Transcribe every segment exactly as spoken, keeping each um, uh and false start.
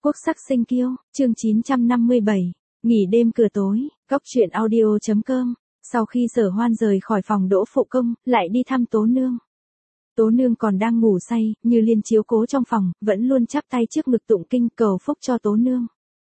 Quốc sắc sinh kiêu, chương chín trăm năm mươi bảy, nghỉ đêm cửa tối, góc truyện audio.com. Sau khi Sở Hoan rời khỏi phòng Đỗ Phụ Công, lại đi thăm Tố Nương. Tố Nương còn đang ngủ say, Như Liên chiếu cố trong phòng, vẫn luôn chắp tay trước ngực tụng kinh cầu phúc cho Tố Nương.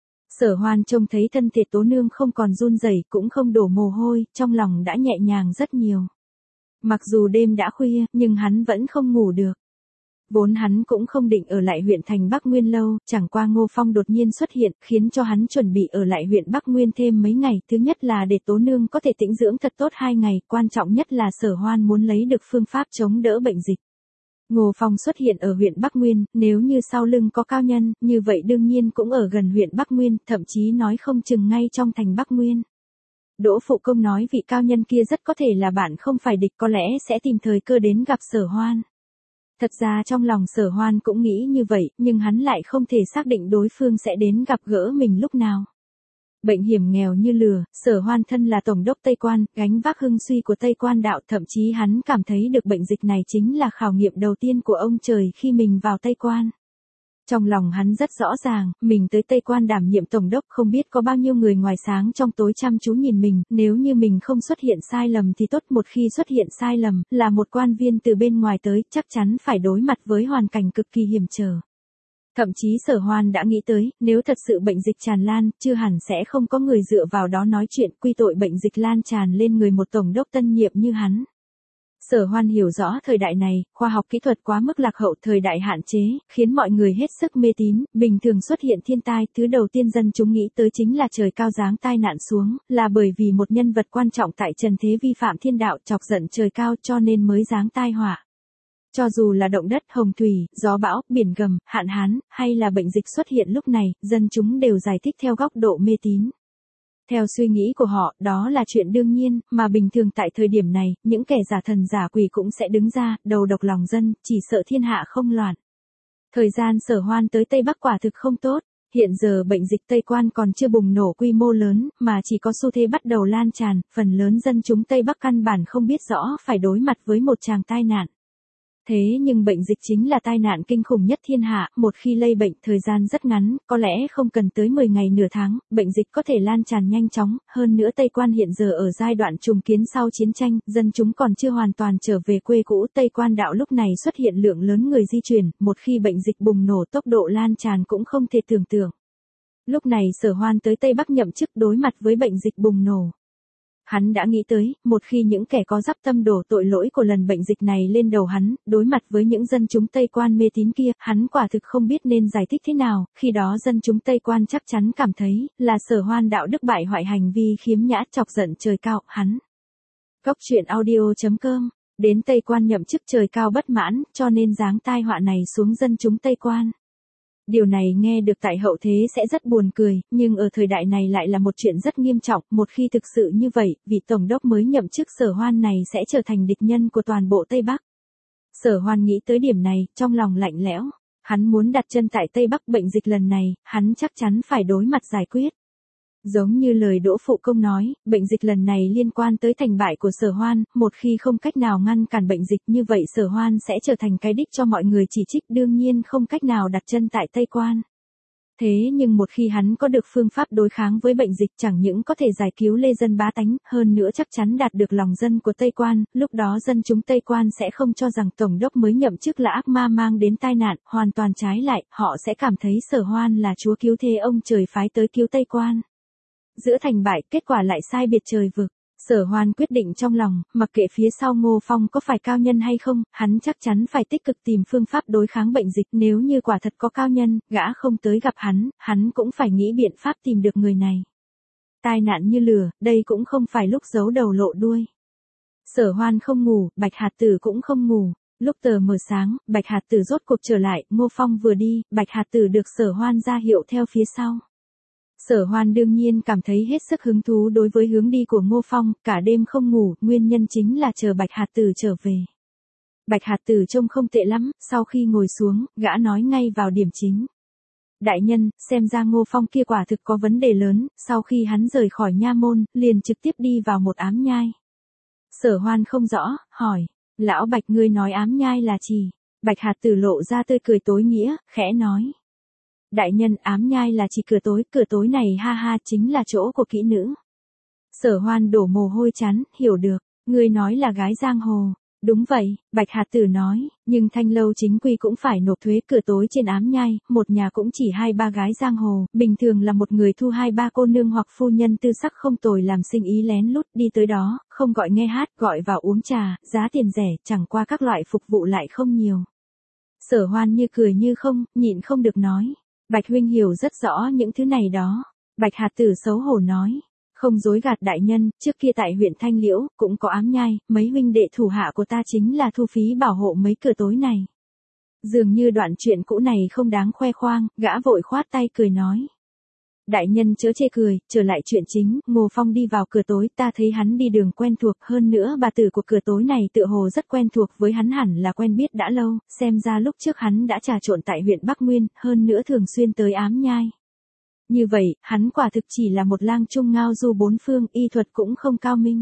Sở Hoan trông thấy thân thể Tố Nương không còn run rẩy, cũng không đổ mồ hôi, trong lòng đã nhẹ nhàng rất nhiều. Mặc dù đêm đã khuya, nhưng hắn vẫn không ngủ được. Vốn hắn cũng không định ở lại huyện thành Bắc Nguyên lâu, chẳng qua Ngô Phong đột nhiên xuất hiện, khiến cho hắn chuẩn bị ở lại huyện Bắc Nguyên thêm mấy ngày. Thứ nhất là để Tố Nương có thể tĩnh dưỡng thật tốt hai ngày, quan trọng nhất là Sở Hoan muốn lấy được phương pháp chống đỡ bệnh dịch. Ngô Phong xuất hiện ở huyện Bắc Nguyên, nếu như sau lưng có cao nhân, như vậy đương nhiên cũng ở gần huyện Bắc Nguyên, thậm chí nói không chừng ngay trong thành Bắc Nguyên. Đỗ Phụ Công nói vị cao nhân kia rất có thể là bạn không phải địch, có lẽ sẽ tìm thời cơ đến gặp Sở Hoan. Thật ra trong lòng Sở Hoan cũng nghĩ như vậy, nhưng hắn lại không thể xác định đối phương sẽ đến gặp gỡ mình lúc nào. Bệnh hiểm nghèo như lừa, Sở Hoan thân là tổng đốc Tây Quan, gánh vác hưng suy của Tây Quan đạo, thậm chí hắn cảm thấy được bệnh dịch này chính là khảo nghiệm đầu tiên của ông trời khi mình vào Tây Quan. Trong lòng hắn rất rõ ràng, mình tới Tây Quan đảm nhiệm tổng đốc, không biết có bao nhiêu người ngoài sáng trong tối chăm chú nhìn mình, nếu như mình không xuất hiện sai lầm thì tốt, một khi xuất hiện sai lầm, là một quan viên từ bên ngoài tới, chắc chắn phải đối mặt với hoàn cảnh cực kỳ hiểm trở. Thậm chí Sở Hoan đã nghĩ tới, nếu thật sự bệnh dịch tràn lan, chưa hẳn sẽ không có người dựa vào đó nói chuyện quy tội bệnh dịch lan tràn lên người một tổng đốc tân nhiệm như hắn. Sở Hoan hiểu rõ thời đại này, khoa học kỹ thuật quá mức lạc hậu, thời đại hạn chế, khiến mọi người hết sức mê tín, bình thường xuất hiện thiên tai, thứ đầu tiên dân chúng nghĩ tới chính là trời cao giáng tai nạn xuống, là bởi vì một nhân vật quan trọng tại trần thế vi phạm thiên đạo, chọc giận trời cao cho nên mới giáng tai họa. Cho dù là động đất, hồng thủy, gió bão, biển gầm, hạn hán, hay là bệnh dịch xuất hiện lúc này, dân chúng đều giải thích theo góc độ mê tín. Theo suy nghĩ của họ, đó là chuyện đương nhiên, mà bình thường tại thời điểm này, những kẻ giả thần giả quỷ cũng sẽ đứng ra, đầu độc lòng dân, chỉ sợ thiên hạ không loạn. Thời gian Sở Hoan tới Tây Bắc quả thực không tốt, hiện giờ bệnh dịch Tây Quan còn chưa bùng nổ quy mô lớn, mà chỉ có xu thế bắt đầu lan tràn, phần lớn dân chúng Tây Bắc căn bản không biết rõ phải đối mặt với một tràng tai nạn. Thế nhưng bệnh dịch chính là tai nạn kinh khủng nhất thiên hạ, một khi lây bệnh thời gian rất ngắn, có lẽ không cần tới mười ngày nửa tháng, bệnh dịch có thể lan tràn nhanh chóng, hơn nữa Tây Quan hiện giờ ở giai đoạn trùng kiến sau chiến tranh, dân chúng còn chưa hoàn toàn trở về quê cũ, Tây Quan đạo lúc này xuất hiện lượng lớn người di chuyển, một khi bệnh dịch bùng nổ tốc độ lan tràn cũng không thể tưởng tượng. Lúc này Sở Hoan tới Tây Bắc nhậm chức đối mặt với bệnh dịch bùng nổ. Hắn đã nghĩ tới, một khi những kẻ có dắp tâm đổ tội lỗi của lần bệnh dịch này lên đầu hắn, đối mặt với những dân chúng Tây Quan mê tín kia, hắn quả thực không biết nên giải thích thế nào, khi đó dân chúng Tây Quan chắc chắn cảm thấy, là Sở Hoan đạo đức bại hoại hành vi khiếm nhã chọc giận trời cao, hắn. Góc truyện audio.com, đến Tây Quan nhậm chức trời cao bất mãn, cho nên giáng tai họa này xuống dân chúng Tây Quan. Điều này nghe được tại hậu thế sẽ rất buồn cười, nhưng ở thời đại này lại là một chuyện rất nghiêm trọng, một khi thực sự như vậy, vị tổng đốc mới nhậm chức Sở Hoan này sẽ trở thành địch nhân của toàn bộ Tây Bắc. Sở Hoan nghĩ tới điểm này, trong lòng lạnh lẽo, hắn muốn đặt chân tại Tây Bắc, bệnh dịch lần này, hắn chắc chắn phải đối mặt giải quyết. Giống như lời Đỗ Phụ Công nói, bệnh dịch lần này liên quan tới thành bại của Sở Hoan, một khi không cách nào ngăn cản bệnh dịch như vậy Sở Hoan sẽ trở thành cái đích cho mọi người chỉ trích, đương nhiên không cách nào đặt chân tại Tây Quan. Thế nhưng một khi hắn có được phương pháp đối kháng với bệnh dịch chẳng những có thể giải cứu lê dân bá tánh, hơn nữa chắc chắn đạt được lòng dân của Tây Quan, lúc đó dân chúng Tây Quan sẽ không cho rằng tổng đốc mới nhậm chức là ác ma mang đến tai nạn, hoàn toàn trái lại, họ sẽ cảm thấy Sở Hoan là chúa cứu thế ông trời phái tới cứu Tây Quan. Giữa thành bại, kết quả lại sai biệt trời vực. Sở Hoan quyết định trong lòng, mặc kệ phía sau Ngô Phong có phải cao nhân hay không, hắn chắc chắn phải tích cực tìm phương pháp đối kháng bệnh dịch, nếu như quả thật có cao nhân, gã không tới gặp hắn, hắn cũng phải nghĩ biện pháp tìm được người này. Tai nạn như lừa, đây cũng không phải lúc giấu đầu lộ đuôi. Sở Hoan không ngủ, Bạch Hạt Tử cũng không ngủ. Lúc tờ mờ sáng, Bạch Hạt Tử rốt cuộc trở lại, Ngô Phong vừa đi, Bạch Hạt Tử được Sở Hoan ra hiệu theo phía sau. Sở Hoan đương nhiên cảm thấy hết sức hứng thú đối với hướng đi của Ngô Phong, cả đêm không ngủ, nguyên nhân chính là chờ Bạch Hạt Tử trở về. Bạch Hạt Tử trông không tệ lắm, sau khi ngồi xuống, gã nói ngay vào điểm chính. Đại nhân, xem ra Ngô Phong kia quả thực có vấn đề lớn, sau khi hắn rời khỏi nha môn, liền trực tiếp đi vào một ám nhai. Sở Hoan không rõ, hỏi, lão Bạch ngươi nói ám nhai là gì? Bạch Hạt Tử lộ ra tươi cười tối nghĩa, khẽ nói. Đại nhân, ám nhai là chỉ cửa tối, cửa tối này ha ha chính là chỗ của kỹ nữ. Sở Hoan đổ mồ hôi chán, hiểu được, ngươi nói là gái giang hồ. Đúng vậy, Bạch Hạt Tử nói, nhưng Thanh Lâu chính quy cũng phải nộp thuế, cửa tối trên ám nhai, một nhà cũng chỉ hai ba gái giang hồ, bình thường là một người thu hai ba cô nương hoặc phu nhân tư sắc không tồi làm sinh ý lén lút đi tới đó, không gọi nghe hát, gọi vào uống trà, giá tiền rẻ, chẳng qua các loại phục vụ lại không nhiều. Sở Hoan như cười như không, nhịn không được nói, Bạch huynh hiểu rất rõ những thứ này đó. Bạch Hạt Tử xấu hổ nói. Không dối gạt đại nhân, trước kia tại huyện Thanh Liễu, cũng có ám nhai, mấy huynh đệ thủ hạ của ta chính là thu phí bảo hộ mấy cửa tối này. Dường như đoạn chuyện cũ này không đáng khoe khoang, gã vội khoát tay cười nói. Đại nhân chớ chê cười, trở lại chuyện chính, Ngô Phong đi vào cửa tối, ta thấy hắn đi đường quen thuộc, hơn nữa bà tử của cửa tối này tựa hồ rất quen thuộc với hắn, hẳn là quen biết đã lâu, xem ra lúc trước hắn đã trà trộn tại huyện Bắc Nguyên, hơn nữa thường xuyên tới ám nhai. Như vậy, hắn quả thực chỉ là một lang trung ngao du bốn phương, y thuật cũng không cao minh.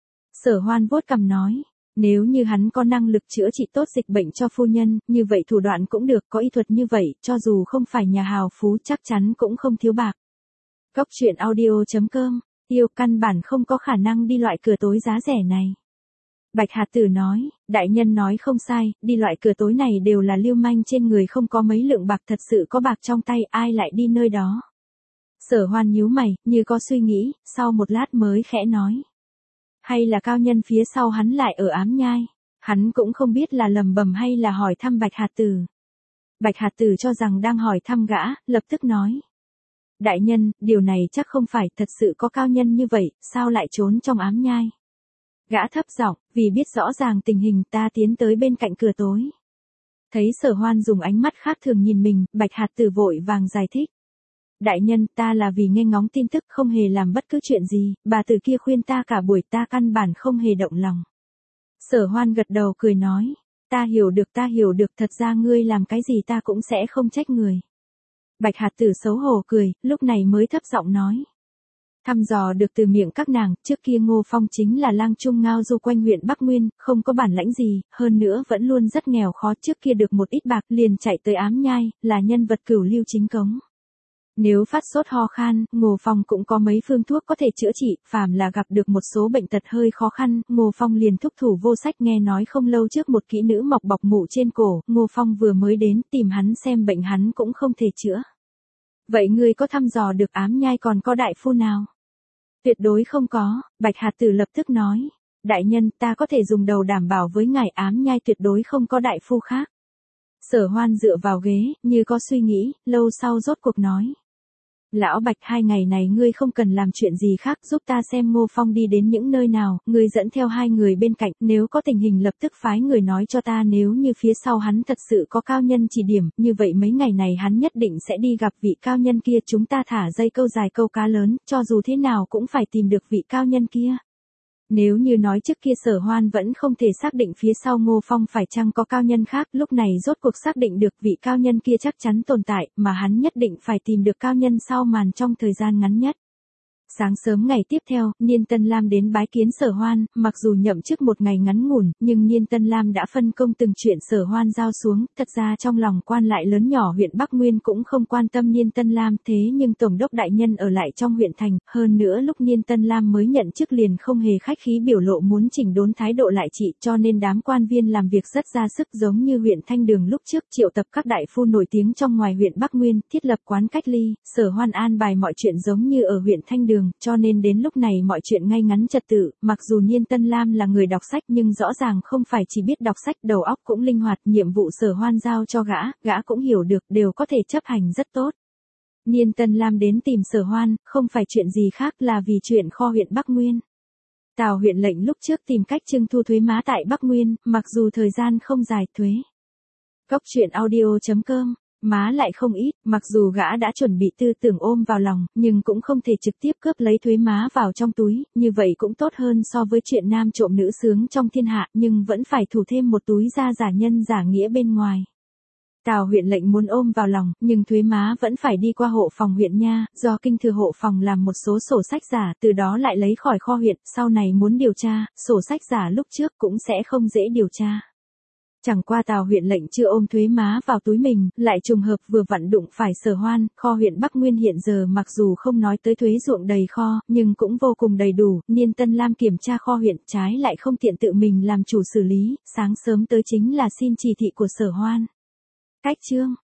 Sở Hoan vuốt cằm nói, nếu như hắn có năng lực chữa trị tốt dịch bệnh cho phu nhân, như vậy thủ đoạn cũng được, có y thuật như vậy, cho dù không phải nhà hào phú chắc chắn cũng không thiếu bạc. Cốc truyện audio chấm com, yêu căn bản không có khả năng đi loại cửa tối giá rẻ này. Bạch Hạt Tử nói, đại nhân nói không sai, đi loại cửa tối này đều là lưu manh trên người không có mấy lượng bạc, thật sự có bạc trong tay ai lại đi nơi đó. Sở Hoan nhíu mày, như có suy nghĩ, sau một lát mới khẽ nói. Hay là cao nhân phía sau hắn lại ở ám nhai, hắn cũng không biết là lầm bầm hay là hỏi thăm Bạch Hạt Tử. Bạch Hạt Tử cho rằng đang hỏi thăm gã, lập tức nói. Đại nhân, điều này chắc không phải, thật sự có cao nhân như vậy, sao lại trốn trong ám nhai. Gã thấp giọng, vì biết rõ ràng tình hình ta tiến tới bên cạnh cửa tối. Thấy Sở Hoan dùng ánh mắt khác thường nhìn mình, Bạch Hạt Tử vội vàng giải thích. Đại nhân, ta là vì nghe ngóng tin tức không hề làm bất cứ chuyện gì, bà từ kia khuyên ta cả buổi ta căn bản không hề động lòng. Sở Hoan gật đầu cười nói, ta hiểu được ta hiểu được, thật ra ngươi làm cái gì ta cũng sẽ không trách người. Bạch Hạt Tử xấu hổ cười, lúc này mới thấp giọng nói. Thăm dò được từ miệng các nàng, trước kia Ngô Phong chính là lang trung ngao du quanh huyện Bắc Nguyên, không có bản lãnh gì, hơn nữa vẫn luôn rất nghèo khó, trước kia được một ít bạc liền chạy tới ám nhai, là nhân vật cửu lưu chính cống. Nếu phát sốt ho khan, Ngô Phong cũng có mấy phương thuốc có thể chữa trị, phàm là gặp được một số bệnh tật hơi khó khăn, Ngô Phong liền thúc thủ vô sách. Nghe nói không lâu trước một kỹ nữ mọc bọc mủ trên cổ, Ngô Phong vừa mới đến tìm hắn xem bệnh hắn cũng không thể chữa. Vậy ngươi có thăm dò được ám nhai còn có đại phu nào? Tuyệt đối không có, Bạch Hạt Tử lập tức nói. Đại nhân, ta có thể dùng đầu đảm bảo với ngài ám nhai tuyệt đối không có đại phu khác. Sở Hoan dựa vào ghế, như có suy nghĩ, lâu sau rốt cuộc nói. Lão Bạch, hai ngày này ngươi không cần làm chuyện gì khác, giúp ta xem Ngô Phong đi đến những nơi nào, ngươi dẫn theo hai người bên cạnh, nếu có tình hình lập tức phái người nói cho ta, nếu như phía sau hắn thật sự có cao nhân chỉ điểm, như vậy mấy ngày này hắn nhất định sẽ đi gặp vị cao nhân kia, chúng ta thả dây câu dài câu cá lớn, cho dù thế nào cũng phải tìm được vị cao nhân kia. Nếu như nói trước kia Sở Hoan vẫn không thể xác định phía sau Ngô Phong phải chăng có cao nhân khác, lúc này rốt cuộc xác định được vị cao nhân kia chắc chắn tồn tại, mà hắn nhất định phải tìm được cao nhân sau màn trong thời gian ngắn nhất. Sáng sớm ngày tiếp theo, Niên Tân Lam đến bái kiến Sở Hoan, mặc dù nhậm chức một ngày ngắn ngủn, nhưng Niên Tân Lam đã phân công từng chuyện Sở Hoan giao xuống, thật ra trong lòng quan lại lớn nhỏ huyện Bắc Nguyên cũng không quan tâm Niên Tân Lam, thế nhưng Tổng đốc đại nhân ở lại trong huyện thành, hơn nữa lúc Niên Tân Lam mới nhận chức liền không hề khách khí biểu lộ muốn chỉnh đốn thái độ lại trị, cho nên đám quan viên làm việc rất ra sức, giống như huyện Thanh Đường lúc trước triệu tập các đại phu nổi tiếng trong ngoài huyện Bắc Nguyên, thiết lập quán cách ly, Sở Hoan an bài mọi chuyện giống như ở huyện Thanh Đường. Cho nên đến lúc này mọi chuyện ngay ngắn trật tự, mặc dù Niên Tân Lam là người đọc sách nhưng rõ ràng không phải chỉ biết đọc sách, đầu óc cũng linh hoạt, nhiệm vụ Sở Hoan giao cho gã, gã cũng hiểu được, đều có thể chấp hành rất tốt. Niên Tân Lam đến tìm Sở Hoan, không phải chuyện gì khác là vì chuyện kho huyện Bắc Nguyên. Tào huyện lệnh lúc trước tìm cách trưng thu thuế má tại Bắc Nguyên, mặc dù thời gian không dài thuế. Cốc truyện audio chấm com má lại không ít, mặc dù gã đã chuẩn bị tư tưởng ôm vào lòng, nhưng cũng không thể trực tiếp cướp lấy thuế má vào trong túi, như vậy cũng tốt hơn so với chuyện nam trộm nữ sướng trong thiên hạ, nhưng vẫn phải thủ thêm một túi da giả nhân giả nghĩa bên ngoài. Tào huyện lệnh muốn ôm vào lòng, nhưng thuế má vẫn phải đi qua hộ phòng huyện nha, do kinh thừa hộ phòng làm một số sổ sách giả, từ đó lại lấy khỏi kho huyện, sau này muốn điều tra, sổ sách giả lúc trước cũng sẽ không dễ điều tra. Chẳng qua Tào huyện lệnh chưa ôm thuế má vào túi mình, lại trùng hợp vừa vặn đụng phải Sở Hoan, kho huyện Bắc Nguyên hiện giờ mặc dù không nói tới thuế ruộng đầy kho, nhưng cũng vô cùng đầy đủ, Niên Tân Lam kiểm tra kho huyện, trái lại không tiện tự mình làm chủ xử lý, sáng sớm tới chính là xin chỉ thị của Sở Hoan. Cách chương